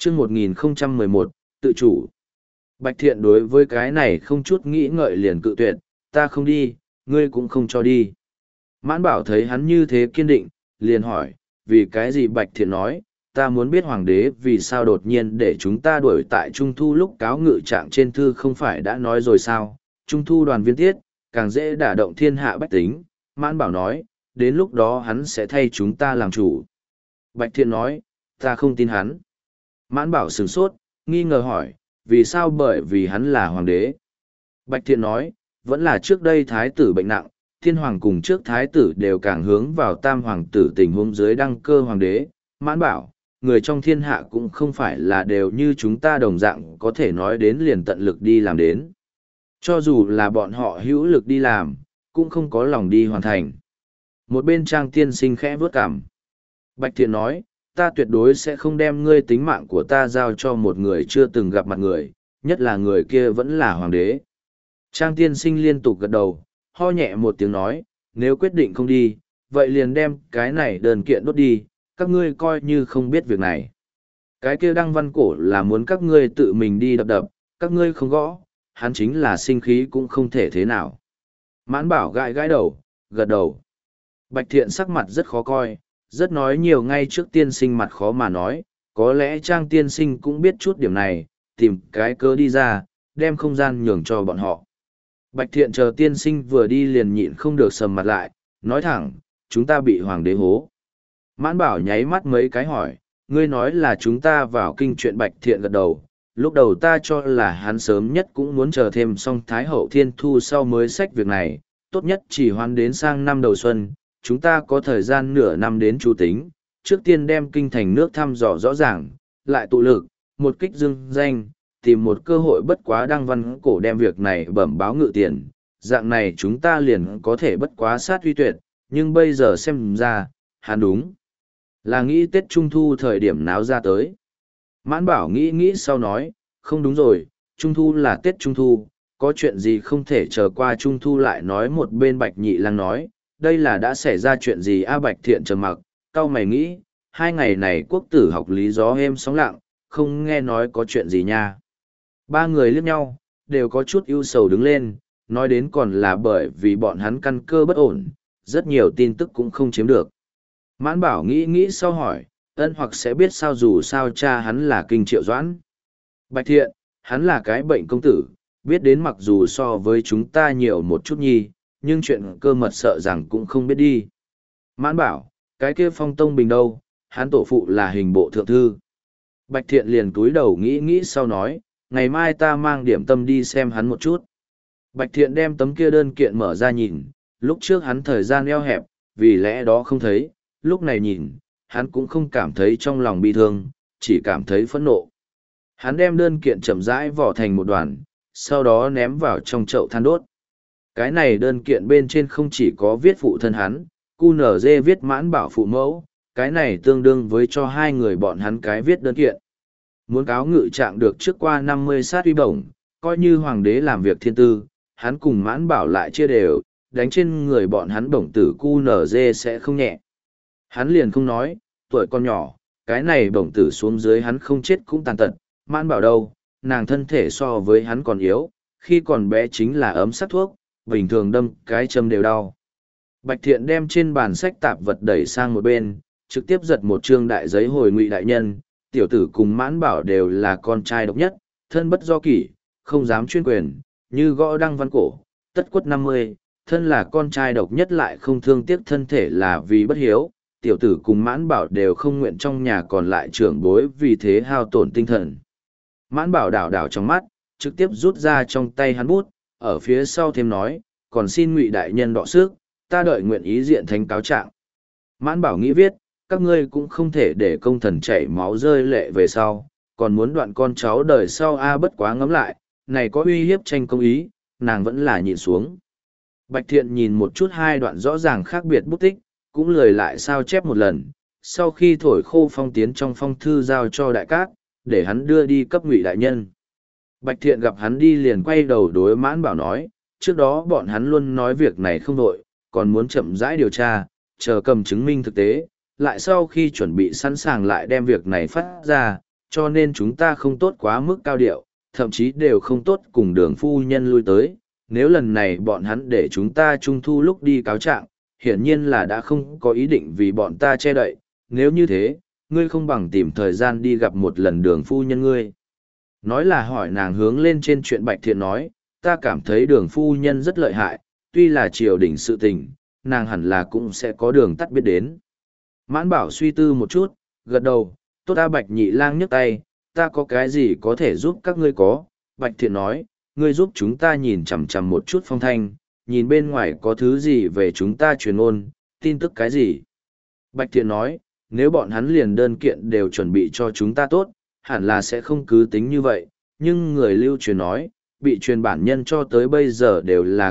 chương 1011, tự chủ. Bạch Thiện đối với cái này không chút nghĩ ngợi liền cự tuyệt, ta không đi, ngươi cũng không cho đi. Mãn Bảo thấy hắn như thế kiên định, liền hỏi, vì cái gì? Bạch Thiện nói, ta muốn biết hoàng đế vì sao đột nhiên để chúng ta đuổi tại Trung Thu, lúc cáo ngự trạng trên thư không phải đã nói rồi sao, Trung Thu đoàn viên tiết, càng dễ đả động thiên hạ bách tính. Mãn Bảo nói, đến lúc đó hắn sẽ thay chúng ta làm chủ. Bạch Thiện nói, ta không tin hắn. Mãn Bảo sửng sốt, nghi ngờ hỏi, vì sao? Bởi vì hắn là hoàng đế. Bạch Thiện nói, vẫn là trước đây thái tử bệnh nặng, thiên hoàng cùng trước thái tử đều càng hướng vào tam hoàng tử tình huống dưới đăng cơ hoàng đế. Mãn Bảo, người trong thiên hạ cũng không phải là đều như chúng ta đồng dạng có thể nói đến liền tận lực đi làm đến. Cho dù là bọn họ hữu lực đi làm, cũng không có lòng đi hoàn thành. Một bên Trang tiên sinh khẽ vớt cảm. Bạch Thiện nói, ta tuyệt đối sẽ không đem ngươi tính mạng của ta giao cho một người chưa từng gặp mặt người, nhất là người kia vẫn là hoàng đế. Trang tiên sinh liên tục gật đầu, ho nhẹ một tiếng nói, nếu quyết định không đi, vậy liền đem cái này đơn kiện đốt đi, các ngươi coi như không biết việc này. Cái kia đăng văn cổ là muốn các ngươi tự mình đi đập đập, các ngươi không gõ, hắn chính là sinh khí cũng không thể thế nào. Mãn Bảo gãi gãi đầu, gật đầu. Bạch Thiện sắc mặt rất khó coi, rất nói nhiều, ngay trước tiên sinh mặt khó mà nói, có lẽ Trang tiên sinh cũng biết chút điểm này, tìm cái cớ đi ra, đem không gian nhường cho bọn họ. Bạch Thiện chờ tiên sinh vừa đi liền nhịn không được sầm mặt lại, nói thẳng, chúng ta bị hoàng đế hố. Mãn Bảo nháy mắt mấy cái hỏi, ngươi nói là chúng ta vào kinh chuyện. Bạch Thiện gật đầu, lúc đầu ta cho là hắn sớm nhất cũng muốn chờ thêm xong Thái Hậu Thiên Thu sau mới xách việc này, tốt nhất chỉ hoãn đến sang năm đầu xuân, chúng ta có thời gian nửa năm đến chu tính, trước tiên đem kinh thành nước thăm dò rõ ràng, lại tụ lực, một kích dương danh, tìm một cơ hội bất quá đăng văn cổ đem việc này bẩm báo ngự tiền, dạng này chúng ta liền có thể bất quá sát uy tuyệt, nhưng bây giờ xem ra, hắn đúng là nghĩ Tết Trung Thu thời điểm náo ra tới. Mãn Bảo nghĩ sau nói, không đúng rồi, Trung Thu là Tết Trung Thu, có chuyện gì không thể chờ qua Trung Thu? Lại nói một bên Bạch Nhị Lang nói, đây là đã xảy ra chuyện gì a? Bạch Thiện trầm mặc, cau mày nghĩ, 2 ngày này quốc tử học lý gió êm sóng lặng, không nghe nói có chuyện gì nha. 3 người liếc nhau, đều có chút ưu sầu đứng lên, nói đến còn là bởi vì bọn hắn căn cơ bất ổn, rất nhiều tin tức cũng không chiếm được. Mãn Bảo nghĩ sau hỏi, ân hoặc sẽ biết sao? Dù sao cha hắn là Kinh Triệu Doãn. Bạch Thiện, hắn là cái bệnh công tử, biết đến mặc dù so với chúng ta nhiều một chút nhi, nhưng chuyện cơ mật sợ rằng cũng không biết đi. Mãn Bảo, cái kia Phong Tông Bình đâu, hắn tổ phụ là hình bộ thượng thư. Bạch Thiện liền cúi đầu nghĩ sau nói, ngày mai ta mang điểm tâm đi xem hắn một chút. Bạch Thiện đem tấm kia đơn kiện mở ra nhìn, lúc trước hắn thời gian eo hẹp, vì lẽ đó không thấy, lúc này nhìn, hắn cũng không cảm thấy trong lòng bi thương, chỉ cảm thấy phẫn nộ. Hắn đem đơn kiện chậm rãi vỏ thành một đoàn, sau đó ném vào trong chậu than đốt. Cái này đơn kiện bên trên không chỉ có viết phụ thân hắn, QNZ viết Mãn Bảo phụ mẫu, cái này tương đương với cho 2 người bọn hắn cái viết đơn kiện. Muốn cáo ngự trạng được trước qua 50 sát uy bổng, coi như hoàng đế làm việc thiên tư, hắn cùng Mãn Bảo lại chia đều, đánh trên người bọn hắn bổng tử QNZ sẽ không nhẹ. Hắn liền không nói, tuổi con nhỏ, cái này bổng tử xuống dưới hắn không chết cũng tàn tật. Mãn Bảo đâu, nàng thân thể so với hắn còn yếu, khi còn bé chính là ấm sắc thuốc, bình thường đâm cái châm đều đau. Bạch Thiện đem trên bàn sách tạp vật đẩy sang một bên, trực tiếp giật một trương đại giấy hồi Ngụy đại nhân, tiểu tử cùng Mãn Bảo đều là con trai độc nhất, thân bất do kỷ, không dám chuyên quyền, như gõ đăng văn cổ, tất quất 50, thân là con trai độc nhất lại không thương tiếc thân thể là vì bất hiếu, tiểu tử cùng Mãn Bảo đều không nguyện trong nhà còn lại trưởng bối vì thế hao tổn tinh thần. Mãn Bảo đảo đảo trong mắt, trực tiếp rút ra trong tay hắn bút, ở phía sau thêm nói, còn xin Ngụy đại nhân đọ sức, ta đợi nguyện ý diện thánh cáo trạng. Mãn Bảo nghĩ viết, các ngươi cũng không thể để công thần chảy máu rơi lệ về sau, còn muốn đoạn con cháu đời sau a. Bất quá ngẫm lại, này có uy hiếp tranh công ý, nàng vẫn là nhìn xuống. Bạch Thiện nhìn một chút 2 đoạn rõ ràng khác biệt bút tích, cũng lười lại sao chép một lần, sau khi thổi khô phong tiến trong phong thư giao cho đại cát, để hắn đưa đi cấp Ngụy đại nhân. Bạch Thiện gặp hắn đi liền quay đầu đối Mãn Bảo nói, trước đó bọn hắn luôn nói việc này không đội, còn muốn chậm rãi điều tra, chờ cầm chứng minh thực tế, lại sau khi chuẩn bị sẵn sàng lại đem việc này phát ra, cho nên chúng ta không tốt quá mức cao điệu, thậm chí đều không tốt cùng đường phu nhân lui tới. Nếu lần này bọn hắn để chúng ta trung thu lúc đi cáo trạng, hiển nhiên là đã không có ý định vì bọn ta che đậy, nếu như thế, ngươi không bằng tìm thời gian đi gặp một lần đường phu nhân ngươi. Nói là hỏi nàng hướng lên trên chuyện Bạch Thiện nói, ta cảm thấy đường phu nhân rất lợi hại, tuy là triều đình sự tình, nàng hẳn là cũng sẽ có đường tắt biết đến. Mãn Bảo suy tư một chút, gật đầu, tốt ta. Bạch Nhị Lang nhấc tay, ta có cái gì có thể giúp các ngươi có. Bạch Thiện nói, ngươi giúp chúng ta nhìn chằm chằm một chút phong thanh, nhìn bên ngoài có thứ gì về chúng ta truyền ngôn, tin tức cái gì. Bạch Thiện nói, nếu bọn hắn liền đơn kiện đều chuẩn bị cho chúng ta tốt, hẳn là sẽ không cứ tính như vậy, nhưng người lưu truyền nói, bị truyền bản nhân cho tới bây giờ đều là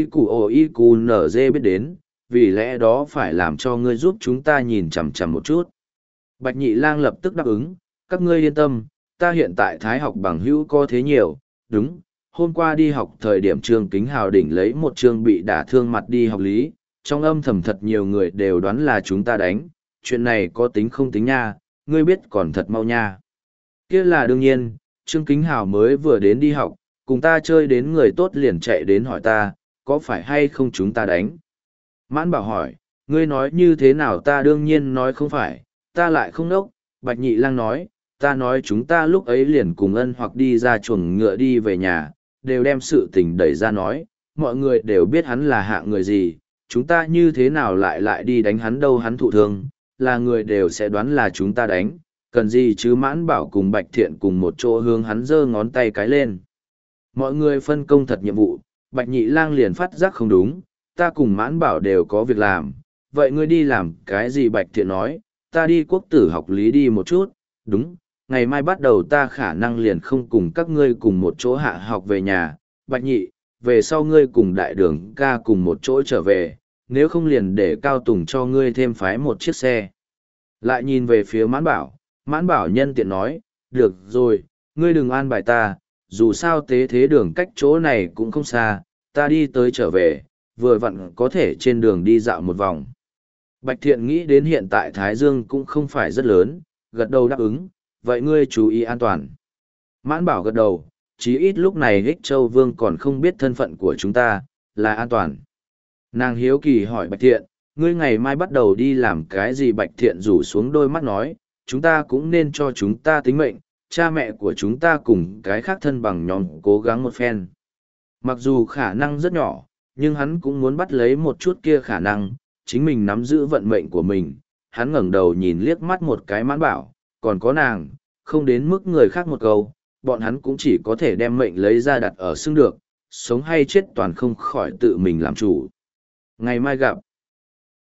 KIQOIQNZ biết đến, vì lẽ đó phải làm cho ngươi giúp chúng ta nhìn chằm chằm một chút. Bạch Nhị Lang lập tức đáp ứng, các ngươi yên tâm, ta hiện tại thái học bằng hữu có thế nhiều, đúng, hôm qua đi học thời điểm Trương Kính Hào đỉnh lấy một chương bị đả thương mặt đi học lý, trong âm thầm thật nhiều người đều đoán là chúng ta đánh, chuyện này có tính không tính nha, ngươi biết còn thật mau nha. Kia là đương nhiên, Trương Kính Hào mới vừa đến đi học, cùng ta chơi đến người tốt liền chạy đến hỏi ta, có phải hay không chúng ta đánh. Mãn Bảo hỏi, ngươi nói như thế nào? Ta đương nhiên nói không phải, ta lại không đốc. Bạch Nhị Lang nói, ta nói chúng ta lúc ấy liền cùng Ân hoặc đi ra chuồng ngựa đi về nhà, đều đem sự tình đẩy ra nói, mọi người đều biết hắn là hạng người gì, chúng ta như thế nào lại đi đánh hắn đâu, hắn thụ thương, là người đều sẽ đoán là chúng ta đánh, cần gì chứ. Mãn Bảo cùng Bạch Thiện cùng một chỗ hướng hắn giơ ngón tay cái lên. Mọi người phân công thật nhiệm vụ, Bạch Nhị Lang liền phát giác không đúng, ta cùng Mãn Bảo đều có việc làm, vậy ngươi đi làm cái gì? Bạch Thiện nói, ta đi quốc tử học lý đi một chút, đúng, ngày mai bắt đầu ta khả năng liền không cùng các ngươi cùng một chỗ hạ học về nhà. Bạch Nhị, về sau ngươi cùng đại đường ca cùng một chỗ trở về, nếu không liền để Cao Tùng cho ngươi thêm phái một chiếc xe. Lại nhìn về phía Mãn Bảo nhân tiện nói, được rồi, ngươi đừng an bài ta, dù sao tế thế đường cách chỗ này cũng không xa, ta đi tới trở về, vừa vặn có thể trên đường đi dạo một vòng. Bạch Thiện nghĩ đến hiện tại Thái Dương cũng không phải rất lớn, gật đầu đáp ứng, vậy ngươi chú ý an toàn. Mãn Bảo gật đầu, chí ít lúc này Hích Châu Vương còn không biết thân phận của chúng ta, là an toàn. Nàng hiếu kỳ hỏi Bạch Thiện, ngươi ngày mai bắt đầu đi làm cái gì? Bạch Thiện rủ xuống đôi mắt nói, chúng ta cũng nên cho chúng ta tính mệnh, cha mẹ của chúng ta cùng cái khác thân bằng nhóm cố gắng một phen. Mặc dù khả năng rất nhỏ, nhưng hắn cũng muốn bắt lấy một chút kia khả năng, chính mình nắm giữ vận mệnh của mình. Hắn ngẩng đầu nhìn liếc mắt một cái Mãn Bảo, còn có nàng, không đến mức người khác một câu, bọn hắn cũng chỉ có thể đem mệnh lấy ra đặt ở xương được, sống hay chết toàn không khỏi tự mình làm chủ. Ngày mai gặp.